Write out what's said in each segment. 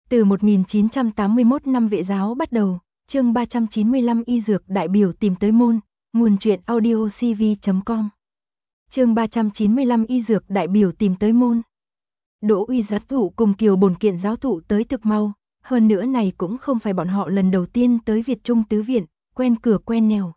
Từ 1981 năm Vệ giáo bắt đầu, chương 395 y dược đại biểu tìm tới môn, nguồn truyện audio cv.com. Chương 395 y dược đại biểu tìm tới môn. Đỗ Uy giáo thụ cùng Kiều Bồn Kiện giáo thụ tới thực mau, hơn nữa này cũng không phải bọn họ lần đầu tiên tới Việt Trung Tứ Viện, quen cửa quen nẻo.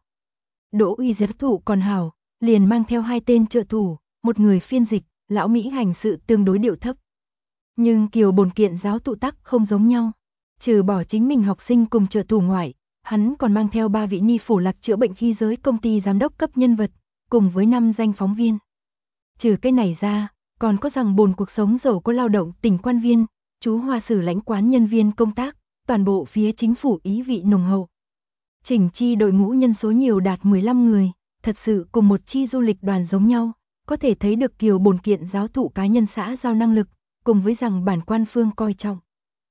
Đỗ Uy giáo thụ còn hảo, liền mang theo 2 tên trợ thủ, một người phiên dịch, lão Mỹ hành sự tương đối điệu thấp. Nhưng Kiều Bồn Kiện giáo thụ tắc không giống nhau. Trừ bỏ chính mình học sinh cùng trợ thủ ngoại, hắn còn mang theo 3 vị ni phổ lạc chữa bệnh khí giới công ty giám đốc cấp nhân vật, cùng với 5 danh phóng viên. Trừ cái này ra, còn có rằng bồn cuộc sống giàu có lao động tỉnh quan viên, chú hoa sử lãnh quán nhân viên công tác, toàn bộ phía chính phủ ý vị nồng hậu. Chỉnh chi đội ngũ nhân số nhiều đạt 15 người, thật sự cùng một chi du lịch đoàn giống nhau, có thể thấy được Kiều Bồn Kiện giáo thụ cá nhân xã giao năng lực, cùng với rằng bản quan phương coi trọng.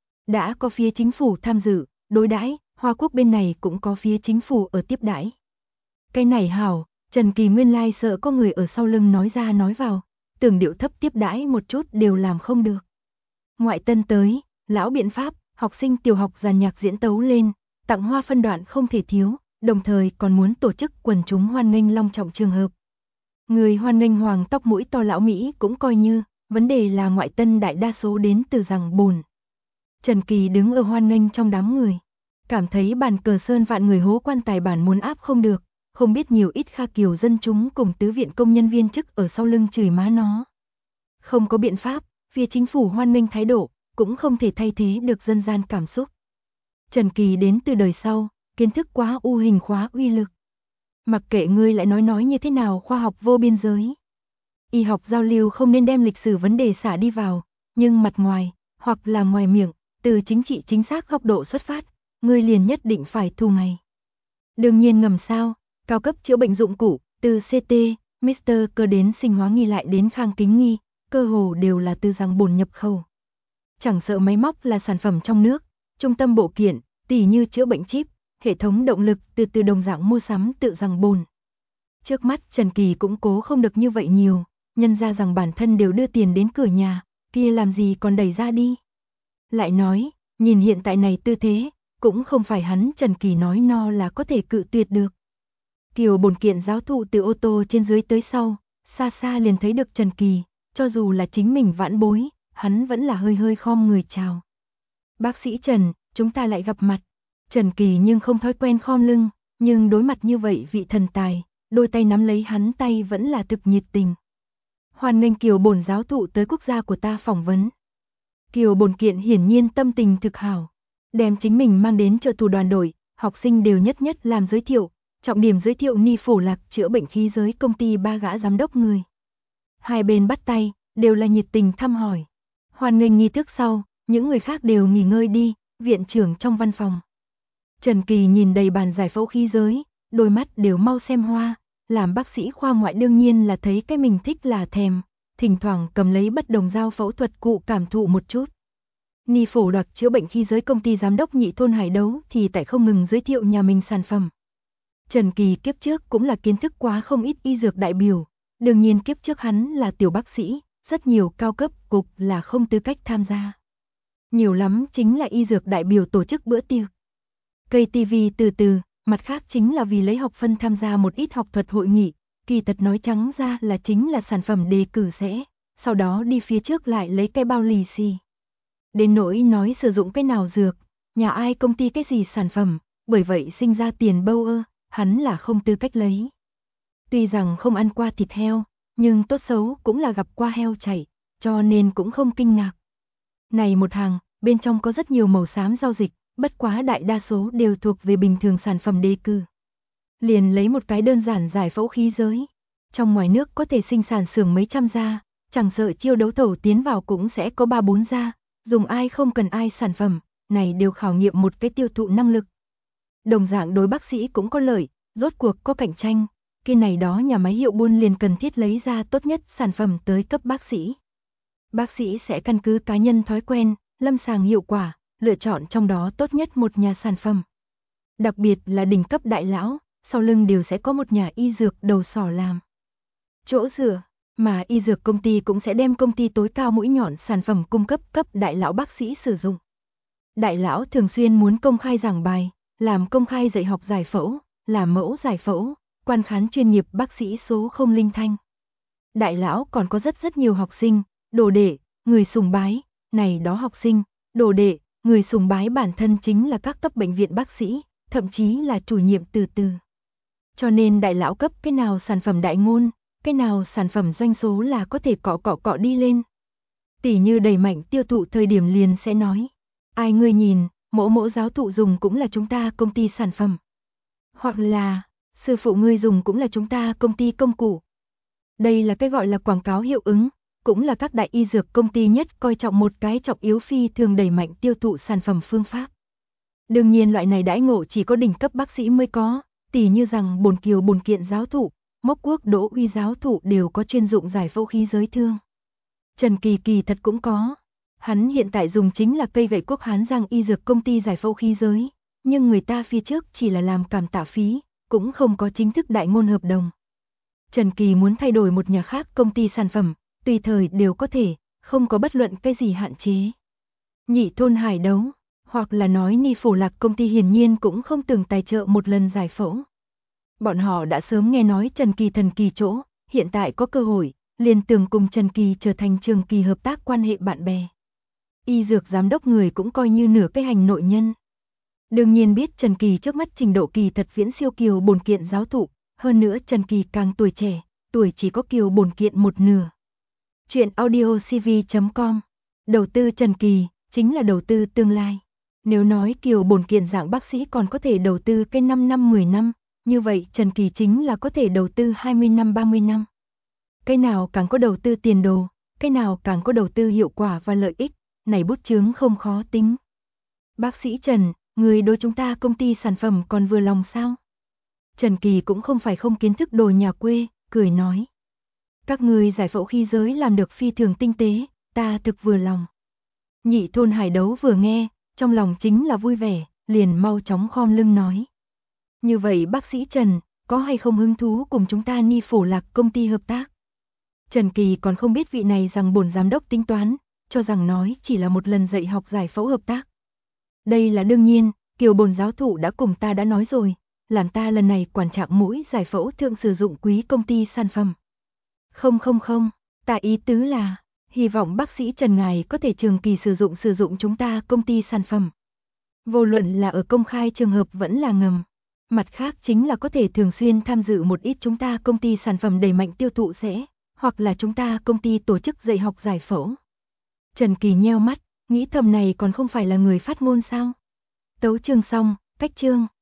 Đã có phía chính phủ tham dự, đối đãi, Hoa Quốc bên này cũng có phía chính phủ ở tiếp đãi. Cái này hảo, Trần Kỳ nguyên lai sợ có người ở sau lưng nói ra nói vào, tưởng điệu thấp tiếp đãi một chút đều làm không được. Ngoại tân tới, lão biện pháp, học sinh tiểu học giàn nhạc diễn tấu lên, tặng hoa phân đoạn không thể thiếu, đồng thời còn muốn tổ chức quần chúng hoan nghênh long trọng trường hợp. Người hoan nghênh hoàng tóc mũi to lão Mỹ cũng coi như, vấn đề là ngoại tân đại đa số đến từ rằng bồn. Trần Kỳ đứng ở hoan nghênh trong đám người, cảm thấy bàn cờ sơn vạn người hố quan tài bản muốn áp không được, không biết nhiều ít Kha Kiều dân chúng cùng tứ viện công nhân viên chức ở sau lưng chửi má nó. Không có biện pháp, phía chính phủ hoan nghênh thái độ, cũng không thể thay thế được dân gian cảm xúc. Trần Kỳ đến từ đời sau, kiến thức quá u hình khóa uy lực. Mặc kệ ngươi lại nói như thế nào khoa học vô biên giới. Y học giao lưu không nên đem lịch sử vấn đề xả đi vào, nhưng mặt ngoài, hoặc là ngoài miệng, từ chính trị chính xác góc độ xuất phát, ngươi liền nhất định phải thu ngày. Đương nhiên ngầm sao, cao cấp chữa bệnh dụng cụ, từ CT, Mr. Cơ đến sinh hóa nghi lại đến khang kính nghi, cơ hồ đều là từ rằng bồn nhập khẩu. Chẳng sợ máy móc là sản phẩm trong nước, trung tâm bộ kiện, tỉ như chữa bệnh chip, hệ thống động lực từ đồng dạng mua sắm tự rằng bồn. Trước mắt Trần Kỳ cũng cố không được như vậy nhiều, nhân ra rằng bản thân đều đưa tiền đến cửa nhà, kia làm gì còn đẩy ra đi. Lại nói, nhìn hiện tại này tư thế, cũng không phải hắn Trần Kỳ nói no là có thể cự tuyệt được. Kiều Bồn Kiện giáo thụ từ ô tô trên dưới tới sau, xa xa liền thấy được Trần Kỳ, cho dù là chính mình vãn bối, hắn vẫn là hơi khom người chào. Bác sĩ Trần, chúng ta lại gặp mặt. Trần Kỳ nhưng không thói quen khom lưng, nhưng đối mặt như vậy vị thần tài, đôi tay nắm lấy hắn tay vẫn là thực nhiệt tình. Hoan nghênh Kiều Bồn giáo thụ tới quốc gia của ta phỏng vấn. Kiều Bồn Kiện hiển nhiên tâm tình thực hảo, đem chính mình mang đến trợ thủ đoàn đội, học sinh đều nhất làm giới thiệu, trọng điểm giới thiệu ni phổ lạc chữa bệnh khí giới công ty 3 gã giám đốc người. Hai bên bắt tay, đều là nhiệt tình thăm hỏi. Hoan nghênh nghi thức sau, những người khác đều nghỉ ngơi đi, viện trưởng trong văn phòng. Trần Kỳ nhìn đầy bàn giải phẫu khí giới, đôi mắt đều mau xem hoa, làm bác sĩ khoa ngoại đương nhiên là thấy cái mình thích là thèm, thỉnh thoảng cầm lấy bất đồng dao phẫu thuật cụ cảm thụ một chút. Ni phổ lạc chữa bệnh khí giới công ty giám đốc Nhị Thôn Hải Đấu thì tại không ngừng giới thiệu nhà mình sản phẩm. Trần Kỳ kiếp trước cũng là kiến thức quá không ít y dược đại biểu, đương nhiên kiếp trước hắn là tiểu bác sĩ, rất nhiều cao cấp cục là không tư cách tham gia. Nhiều lắm chính là y dược đại biểu tổ chức bữa tiệc. Cây TV từ, mặt khác chính là vì lấy học phân tham gia một ít học thuật hội nghị, kỳ thật nói trắng ra là chính là sản phẩm đề cử sẽ, sau đó đi phía trước lại lấy cái bao lì xì. Đến nỗi nói sử dụng cái nào dược, nhà ai công ty cái gì sản phẩm, bởi vậy sinh ra tiền bâu ơ, hắn là không tư cách lấy. Tuy rằng không ăn qua thịt heo, nhưng tốt xấu cũng là gặp qua heo chạy, cho nên cũng không kinh ngạc. Này một hàng, bên trong có rất nhiều màu xám giao dịch, bất quá đại đa số đều thuộc về bình thường sản phẩm đề cử. Liền lấy một cái đơn giản giải phẫu khí giới. Trong ngoài nước có thể sinh sản xưởng mấy trăm gia, chẳng sợ chiêu đấu thầu tiến vào cũng sẽ có 3-4 gia, dùng ai không cần ai sản phẩm, này đều khảo nghiệm một cái tiêu thụ năng lực. Đồng dạng đối bác sĩ cũng có lợi, rốt cuộc có cạnh tranh, cái này đó nhà máy hiệu buôn liền cần thiết lấy ra tốt nhất sản phẩm tới cấp bác sĩ. Bác sĩ sẽ căn cứ cá nhân thói quen, lâm sàng hiệu quả, lựa chọn trong đó tốt nhất một nhà sản phẩm. Đặc biệt là đỉnh cấp đại lão, sau lưng đều sẽ có một nhà y dược đầu sỏ làm chỗ dựa, mà y dược công ty cũng sẽ đem công ty tối cao mũi nhọn sản phẩm cung cấp đại lão bác sĩ sử dụng. Đại lão thường xuyên muốn công khai giảng bài, làm công khai dạy học giải phẫu, làm mẫu giải phẫu, quan khán chuyên nghiệp bác sĩ số 0 linh thanh. Đại lão còn có rất nhiều học sinh, đồ đệ, người sùng bái, này đó học sinh, đồ đệ, người sùng bái bản thân chính là các cấp bệnh viện bác sĩ, thậm chí là chủ nhiệm từ từ. Cho nên đại lão cấp cái nào sản phẩm đại ngôn, cái nào sản phẩm doanh số là có thể cọ đi lên. Tỉ như đẩy mạnh tiêu thụ thời điểm liền sẽ nói, ai ngươi nhìn, mẫu giáo thụ dùng cũng là chúng ta công ty sản phẩm. Hoặc là, sư phụ ngươi dùng cũng là chúng ta công ty công cụ. Đây là cái gọi là quảng cáo hiệu ứng, cũng là các đại y dược công ty nhất coi trọng một cái trọng yếu phi thường đẩy mạnh tiêu thụ sản phẩm phương pháp. Đương nhiên loại này đãi ngộ chỉ có đỉnh cấp bác sĩ mới có, tỉ như rằng Bồn Kiều Bồn Kiện giáo thụ, Mốc Quốc Đỗ Uy giáo thụ đều có chuyên dụng giải phẫu khí giới thương. Trần Kỳ kỳ thật cũng có. Hắn hiện tại dùng chính là cây gậy Quốc Hán Giang y dược công ty giải phẫu khí giới, nhưng người ta phía trước chỉ là làm cảm tạ phí, cũng không có chính thức đại ngôn hợp đồng. Trần Kỳ muốn thay đổi một nhà khác công ty sản phẩm, tùy thời đều có thể, không có bất luận cái gì hạn chế. Nhị thôn Hải Đấu, hoặc là nói Ni Phổ Lạc công ty hiển nhiên cũng không từng tài trợ một lần giải phẫu. Bọn họ đã sớm nghe nói Trần Kỳ thần kỳ chỗ, hiện tại có cơ hội, liền tưởng cùng Trần Kỳ trở thành trường kỳ hợp tác quan hệ bạn bè. Y dược giám đốc người cũng coi như nửa cái hành nội nhân. Đương nhiên biết Trần Kỳ trước mắt trình độ kỳ thật viễn siêu Kiều Bồn Kiện giáo thụ, hơn nữa Trần Kỳ càng tuổi trẻ, tuổi chỉ có Kiều Bồn Kiện một nửa. Chuyện audiocv.com. Đầu tư Trần Kỳ chính là đầu tư tương lai. Nếu nói Kiều Bồn Kiện dạng bác sĩ còn có thể đầu tư cái 5 năm 10 năm, như vậy Trần Kỳ chính là có thể đầu tư 20 năm 30 năm. Cái nào càng có đầu tư tiền đồ, cái nào càng có đầu tư hiệu quả và lợi ích, này bút chướng không khó tính. Bác sĩ Trần, người đối chúng ta công ty sản phẩm còn vừa lòng sao? Trần Kỳ cũng không phải không kiến thức đồ nhà quê, cười nói. Các người giải phẫu khí giới làm được phi thường tinh tế, ta thực vừa lòng. Nhị thôn Hải Đấu vừa nghe, trong lòng chính là vui vẻ, liền mau chóng khom lưng nói. Như vậy bác sĩ Trần, có hay không hứng thú cùng chúng ta Ni Phổ Lạc công ty hợp tác? Trần Kỳ còn không biết vị này rằng bổn giám đốc tính toán, cho rằng nói chỉ là một lần dạy học giải phẫu hợp tác. Đây là đương nhiên, Kiều Bồn giáo thụ đã cùng ta đã nói rồi, làm ta lần này quản trạng mũi giải phẫu thượng sử dụng quý công ty sản phẩm. Không, ta ý tứ là, hy vọng bác sĩ Trần ngài có thể trường kỳ sử dụng chúng ta công ty sản phẩm. Vô luận là ở công khai trường hợp vẫn là ngầm. Mặt khác chính là có thể thường xuyên tham dự một ít chúng ta công ty sản phẩm đẩy mạnh tiêu thụ sẽ, hoặc là chúng ta công ty tổ chức dạy học giải phẫu. Trần Kỳ nheo mắt, nghĩ thầm này còn không phải là người phát ngôn sao? Tấu chương xong, cách chương.